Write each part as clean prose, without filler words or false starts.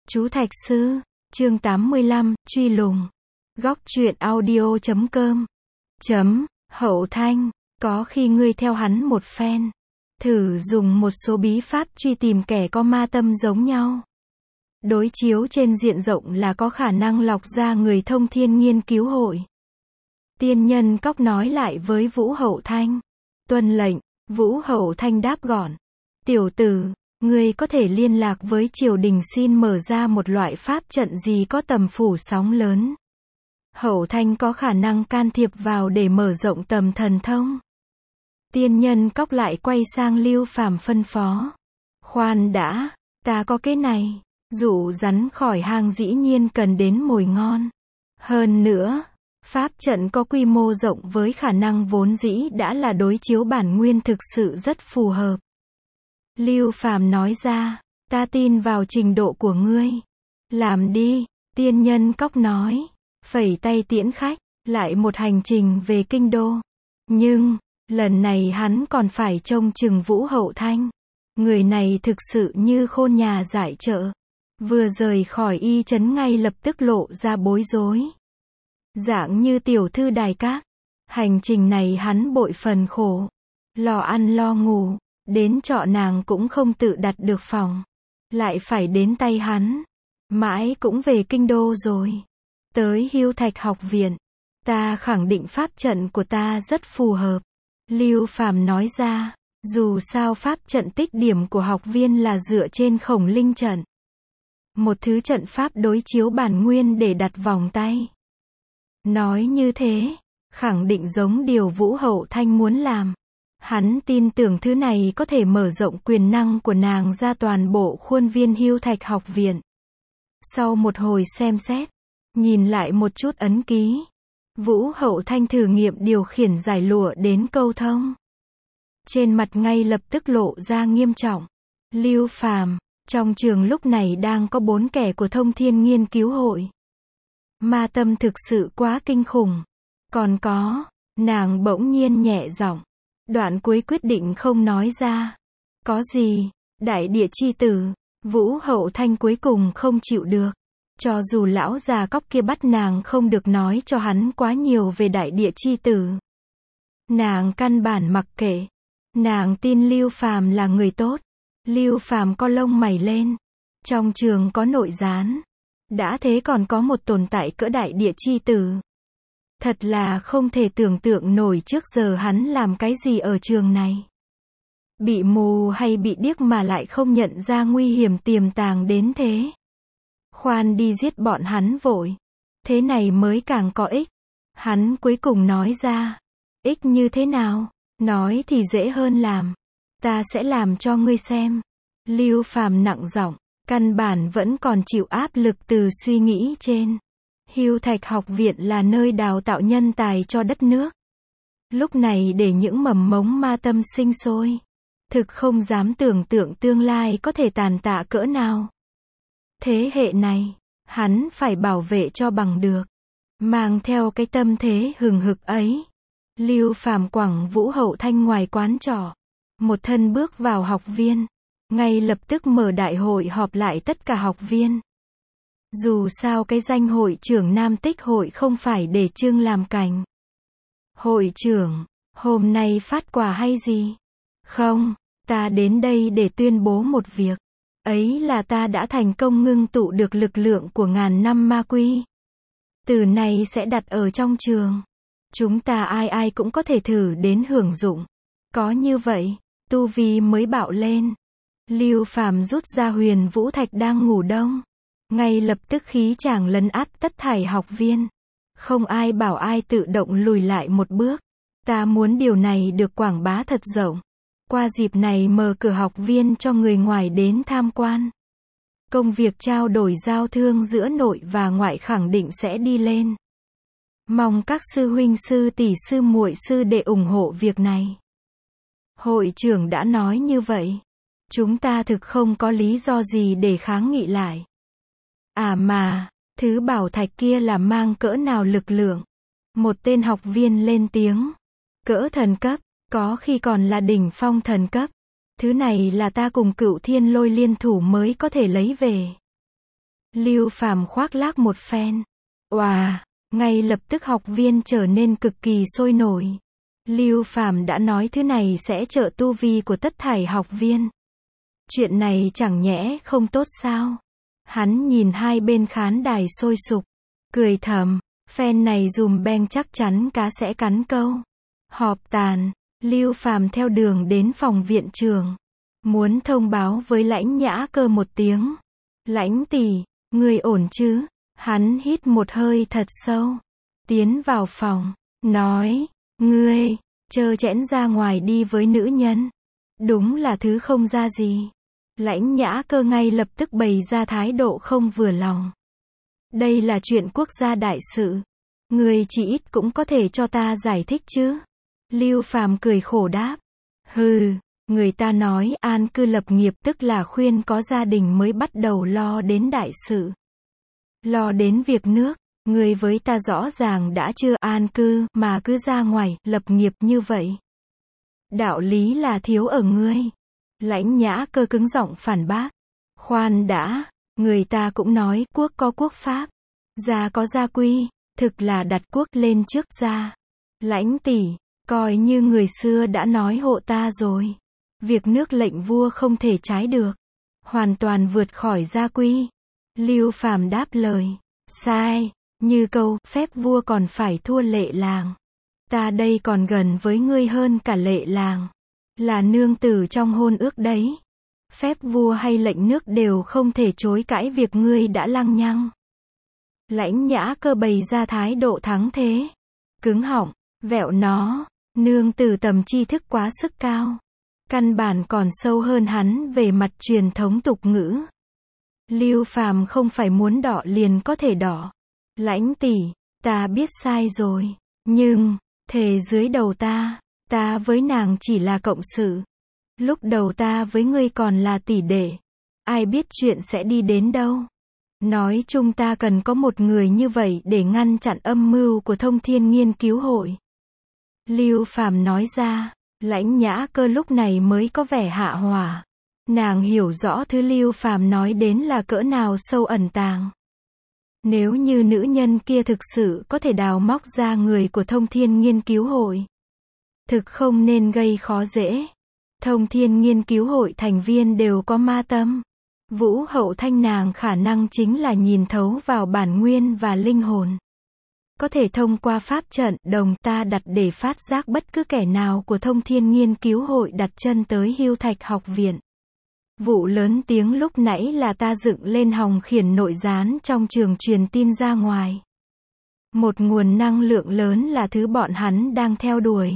Chú Thạch Sư, chương 85, truy lùng. Góc truyện audio.com. Hậu Thanh, có khi ngươi theo hắn một phen, thử dùng một số bí pháp truy tìm kẻ có ma tâm giống nhau. Đối chiếu trên diện rộng là có khả năng lọc ra người thông thiên nghiên cứu hội. Tiên nhân cóc nói lại với Vũ Hậu Thanh. Tuân lệnh, Vũ Hậu Thanh đáp gọn. Tiểu tử, ngươi có thể liên lạc với triều đình xin mở ra một loại pháp trận gì có tầm phủ sóng lớn. Hậu Thanh có khả năng can thiệp vào để mở rộng tầm thần thông. Tiên nhân cóc lại quay sang Lưu Phàm phân phó. Khoan đã, ta có cái này. Dụ rắn khỏi hang dĩ nhiên cần đến mồi ngon. Hơn nữa, pháp trận có quy mô rộng với khả năng vốn dĩ đã là đối chiếu bản nguyên thực sự rất phù hợp. Lưu Phàm nói ra, ta tin vào trình độ của ngươi. Làm đi, tiên nhân cóc nói, phẩy tay tiễn khách, lại một hành trình về kinh đô. Nhưng, lần này hắn còn phải trông chừng Vũ Hậu Thanh. Người này thực sự như khôn nhà giải trợ. Vừa rời khỏi y trấn ngay lập tức lộ ra bối rối. Dạng như tiểu thư đài các. Hành trình này hắn bội phần khổ. Lo ăn lo ngủ. Đến trọ nàng cũng không tự đặt được phòng. Lại phải đến tay hắn. Mãi cũng về kinh đô rồi. Tới Hưu Thạch học viện. Ta khẳng định pháp trận của ta rất phù hợp. Lưu Phàm nói ra. Dù sao pháp trận tích điểm của học viên là dựa trên Khổng Linh trận. Một thứ trận pháp đối chiếu bản nguyên để đặt vòng tay. Nói như thế, khẳng định giống điều Vũ Hậu Thanh muốn làm. Hắn tin tưởng thứ này có thể mở rộng quyền năng của nàng ra toàn bộ khuôn viên Hưu Thạch học viện. Sau một hồi xem xét, nhìn lại một chút ấn ký, Vũ Hậu Thanh thử nghiệm điều khiển giải lụa đến câu thông. Trên mặt ngay lập tức lộ ra nghiêm trọng. Lưu Phàm, trong trường lúc này đang có 4 kẻ của Thông Thiên Nghiên cứu hội. Ma tâm thực sự quá kinh khủng. Còn có, nàng bỗng nhiên nhẹ giọng. Đoạn cuối quyết định không nói ra. Có gì? Đại địa chi tử. Vũ Hậu Thanh cuối cùng không chịu được. Cho dù lão già cóc kia bắt nàng không được nói cho hắn quá nhiều về đại địa chi tử. Nàng căn bản mặc kệ. Nàng tin Lưu Phàm là người tốt. Lưu Phàm co lông mày lên. Trong trường có nội gián. Đã thế còn có một tồn tại cỡ đại địa chi tử. Thật là không thể tưởng tượng nổi trước giờ hắn làm cái gì ở trường này. Bị mù hay bị điếc mà lại không nhận ra nguy hiểm tiềm tàng đến thế. Khoan đi giết bọn hắn vội. Thế này mới càng có ích. Hắn cuối cùng nói ra. Ích như thế nào? Nói thì dễ hơn làm. Ta sẽ làm cho ngươi xem. Lưu Phàm nặng giọng, căn bản vẫn còn chịu áp lực từ suy nghĩ trên. Hưu Thạch học viện là nơi đào tạo nhân tài cho đất nước. Lúc này để những mầm mống ma tâm sinh sôi. Thực không dám tưởng tượng tương lai có thể tàn tạ cỡ nào. Thế hệ này, hắn phải bảo vệ cho bằng được. Mang theo cái tâm thế hừng hực ấy. Lưu Phàm quẳng Vũ Hậu Thanh ngoài quán trọ. Một thân bước vào học viên. Ngay lập tức mở đại hội họp lại tất cả học viên. Dù sao cái danh hội trưởng Nam Tích hội không phải để trưng làm cảnh. Hội trưởng, hôm nay phát quà hay gì? Không, ta đến đây để tuyên bố một việc. Ấy là ta đã thành công ngưng tụ được lực lượng của ngàn năm ma quy. Từ này sẽ đặt ở trong trường. Chúng ta ai ai cũng có thể thử đến hưởng dụng. Có như vậy, tu vi mới bạo lên. Lưu Phàm rút ra Huyền Vũ Thạch đang ngủ đông. Ngay lập tức khí chàng lấn át tất thảy học viên. Không ai bảo ai tự động lùi lại một bước. Ta muốn điều này được quảng bá thật rộng. Qua dịp này mở cửa học viên cho người ngoài đến tham quan. Công việc trao đổi giao thương giữa nội và ngoại khẳng định sẽ đi lên. Mong các sư huynh sư tỷ sư muội sư đệ ủng hộ việc này. Hội trưởng đã nói như vậy. Chúng ta thực không có lý do gì để kháng nghị lại. À mà, thứ bảo thạch kia là mang cỡ nào lực lượng? Một tên học viên lên tiếng. Cỡ thần cấp, có khi còn là đỉnh phong thần cấp. Thứ này là ta cùng Cựu Thiên Lôi liên thủ mới có thể lấy về. Lưu Phàm khoác lác một phen. Oà, ngay lập tức học viên trở nên cực kỳ sôi nổi. Lưu Phàm đã nói thứ này sẽ trợ tu vi của tất thảy học viên. Chuyện này chẳng nhẽ không tốt sao? Hắn nhìn hai bên khán đài sôi sục, cười thầm, phen này dùm beng chắc chắn cá sẽ cắn câu. Họp tàn, Lưu Phàm theo đường đến phòng viện trưởng, muốn thông báo với Lãnh Nhã Cơ một tiếng. Lãnh tỷ, ngươi ổn chứ? Hắn hít một hơi thật sâu, tiến vào phòng, nói, ngươi, trơ trẽn ra ngoài đi với nữ nhân. Đúng là thứ không ra gì. Lãnh Nhã Cơ ngay lập tức bày ra thái độ không vừa lòng. Đây là chuyện quốc gia đại sự. Ngươi chỉ ít cũng có thể cho ta giải thích chứ. Lưu Phàm cười khổ đáp. Hừ, người ta nói an cư lập nghiệp tức là khuyên có gia đình mới bắt đầu lo đến đại sự. Lo đến việc nước, ngươi với ta rõ ràng đã chưa an cư mà cứ ra ngoài, lập nghiệp như vậy. Đạo lý là thiếu ở ngươi. Lãnh Nhã Cơ cứng giọng phản bác. Khoan đã, người ta cũng nói quốc có quốc pháp, gia có gia quy, thực là đặt quốc lên trước gia. Lãnh tỷ, coi như người xưa đã nói hộ ta rồi. Việc nước lệnh vua không thể trái được. Hoàn toàn vượt khỏi gia quy. Lưu Phàm đáp lời. Sai, như câu, phép vua còn phải thua lệ làng. Ta đây còn gần với ngươi hơn cả lệ làng. Là nương tử trong hôn ước đấy. Phép vua hay lệnh nước đều không thể chối cãi việc ngươi đã lăng nhăng. Lãnh Nhã Cơ bày ra thái độ thắng thế. Cứng họng, vẹo nó, nương tử tầm tri thức quá sức cao. Căn bản còn sâu hơn hắn về mặt truyền thống tục ngữ. Lưu Phàm không phải muốn đỏ liền có thể đỏ. Lãnh tỷ, ta biết sai rồi, nhưng, thề dưới đầu ta với nàng chỉ là cộng sự. Lúc đầu ta với ngươi còn là tỷ đệ. Ai biết chuyện sẽ đi đến đâu. Nói chung ta cần có một người như vậy để ngăn chặn âm mưu của Thông Thiên Nghiên Cứu Hội. Lưu Phàm nói ra. Lãnh Nhã Cơ lúc này mới có vẻ hạ hỏa. Nàng hiểu rõ thứ Lưu Phàm nói đến là cỡ nào sâu ẩn tàng. Nếu như nữ nhân kia thực sự có thể đào móc ra người của Thông Thiên Nghiên Cứu Hội, thực không nên gây khó dễ. Thông Thiên Nghiên Cứu Hội thành viên đều có ma tâm. Vũ Hậu Thanh nàng khả năng chính là nhìn thấu vào bản nguyên và linh hồn. Có thể thông qua pháp trận đồng ta đặt để phát giác bất cứ kẻ nào của Thông Thiên Nghiên Cứu Hội đặt chân tới Hưu Thạch học viện. Vụ lớn tiếng lúc nãy là ta dựng lên hòng khiển nội gián trong trường truyền tin ra ngoài. Một nguồn năng lượng lớn là thứ bọn hắn đang theo đuổi.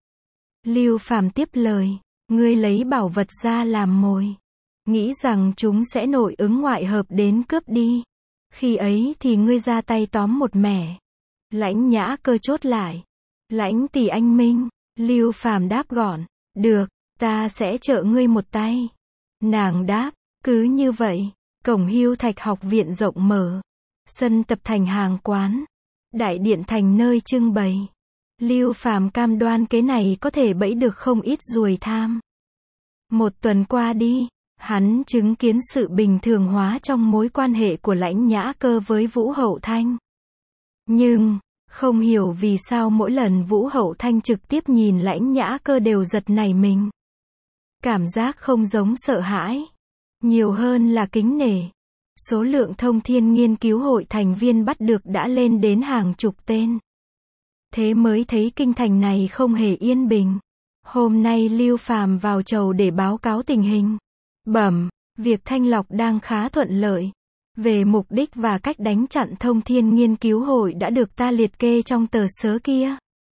Lưu Phàm tiếp lời, ngươi lấy bảo vật ra làm mồi. Nghĩ rằng chúng sẽ nội ứng ngoại hợp đến cướp đi. Khi ấy thì ngươi ra tay tóm một mẻ. Lãnh Nhã Cơ chốt lại. Lãnh tỷ anh minh. Lưu Phàm đáp gọn. Được, ta sẽ trợ ngươi một tay. Nàng đáp, cứ như vậy. Cổng Hưu Thạch học viện rộng mở. Sân tập thành hàng quán. Đại điện thành nơi trưng bày. Lưu Phàm cam đoan cái này có thể bẫy được không ít ruồi tham. Một tuần qua đi, hắn chứng kiến sự bình thường hóa trong mối quan hệ của Lãnh Nhã Cơ với Vũ Hậu Thanh. Nhưng, không hiểu vì sao mỗi lần Vũ Hậu Thanh trực tiếp nhìn Lãnh Nhã Cơ đều giật nảy mình. Cảm giác không giống sợ hãi, nhiều hơn là kính nể. Số lượng Thông Thiên Nghiên Cứu Hội thành viên bắt được đã lên đến hàng chục tên. Thế mới thấy kinh thành này không hề yên bình. Hôm nay Lưu Phàm vào chầu để báo cáo tình hình. Bẩm, việc thanh lọc đang khá thuận lợi. Về mục đích và cách đánh chặn Thông Thiên Nghiên Cứu Hội đã được ta liệt kê trong tờ sớ kia.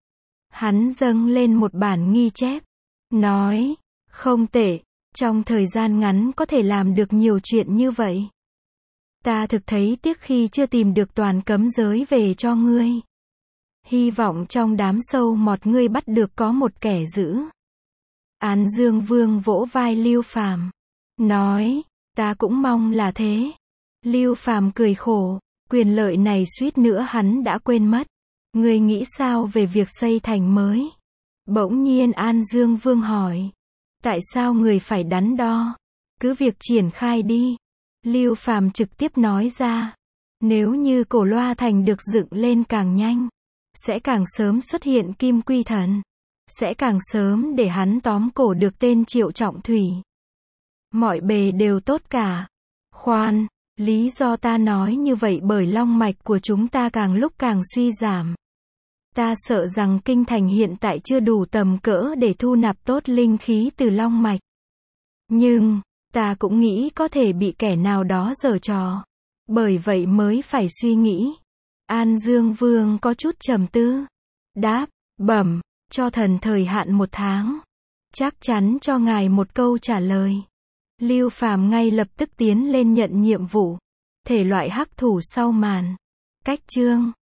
Hắn dâng lên một bản ghi chép. Nói, không tệ, trong thời gian ngắn có thể làm được nhiều chuyện như vậy. Ta thực thấy tiếc khi chưa tìm được toàn cấm giới về cho ngươi. Hy vọng trong đám sâu mọt ngươi bắt được có một kẻ giữ. An Dương Vương vỗ vai Lưu Phàm, nói, ta cũng mong là thế. Lưu Phàm cười khổ, quyền lợi này suýt nữa hắn đã quên mất. Ngươi nghĩ sao về việc xây thành mới? Bỗng nhiên An Dương Vương hỏi. Tại sao người phải đắn đo? Cứ việc triển khai đi. Lưu Phàm trực tiếp nói ra. Nếu như cổ loa thành được dựng lên càng nhanh, sẽ càng sớm xuất hiện Kim Quy Thần. Sẽ càng sớm để hắn tóm cổ được tên Triệu Trọng Thủy. Mọi bề đều tốt cả. Khoan, lý do ta nói như vậy bởi long mạch của chúng ta càng lúc càng suy giảm. Ta sợ rằng kinh thành hiện tại chưa đủ tầm cỡ để thu nạp tốt linh khí từ long mạch. Nhưng, ta cũng nghĩ có thể bị kẻ nào đó giở trò. Bởi vậy mới phải suy nghĩ. An Dương Vương có chút trầm tư. Đáp, bẩm, cho thần thời hạn 1 tháng. Chắc chắn cho ngài một câu trả lời. Lưu Phàm ngay lập tức tiến lên nhận nhiệm vụ. Thể loại hắc thủ sau màn. Cách chương